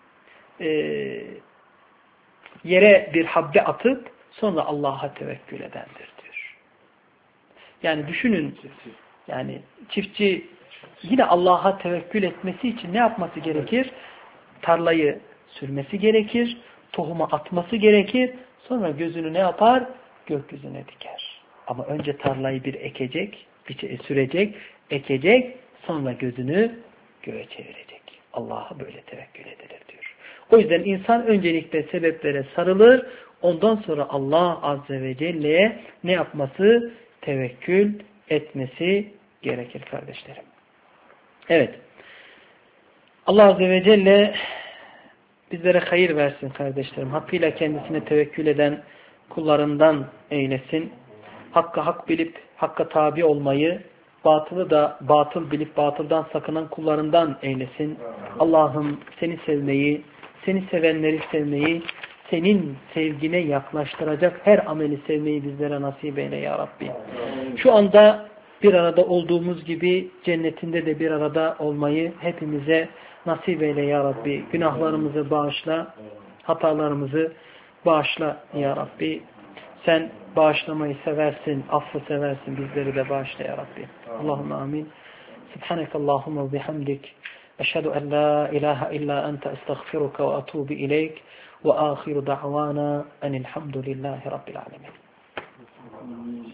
Yere bir habbe atıp sonra Allah'a tevekkül edendir diyor. Yani düşünün, yani çiftçi yine Allah'a tevekkül etmesi için ne yapması gerekir? Tarlayı sürmesi gerekir, tohumu atması gerekir, sonra gözünü ne yapar? Gökyüzüne diker. Ama önce tarlayı bir ekecek, sürecek, ekecek, sonra gözünü göğe çevirecek. Allah'a böyle tevekkül edilir diyor. O yüzden insan öncelikle sebeplere sarılır, ondan sonra Allah Azze ve Celle'ye ne yapması? Tevekkül etmesi gerekir kardeşlerim. Evet. Allah Azze ve Celle bizlere hayır versin kardeşlerim. Hakkıyla kendisine tevekkül eden kullarından eylesin. Hakkı hak bilip hakka tabi olmayı, batılı da batıl bilip batıldan sakınan kullarından eylesin. Allah'ım seni sevmeyi, seni sevenleri sevmeyi, senin sevgine yaklaştıracak her ameli sevmeyi bizlere nasip eyle ya Rabbi. Şu anda bir arada olduğumuz gibi cennetinde de bir arada olmayı hepimize nasip eyle ya Rabbi. Günahlarımızı bağışla, hatalarımızı bağışla ya Rabbi. Sen bağışlamayı seversin, affı seversin. Bizleri de bağışla ya Rabbi. Allahümme amin. Subhanekallahumma ve bihamdik. Eşhedü en la ilahe illa ente estağfiruka ve atubu ileyk. Ve ahiru da'vana enilhamdülillahi rabbil alemin.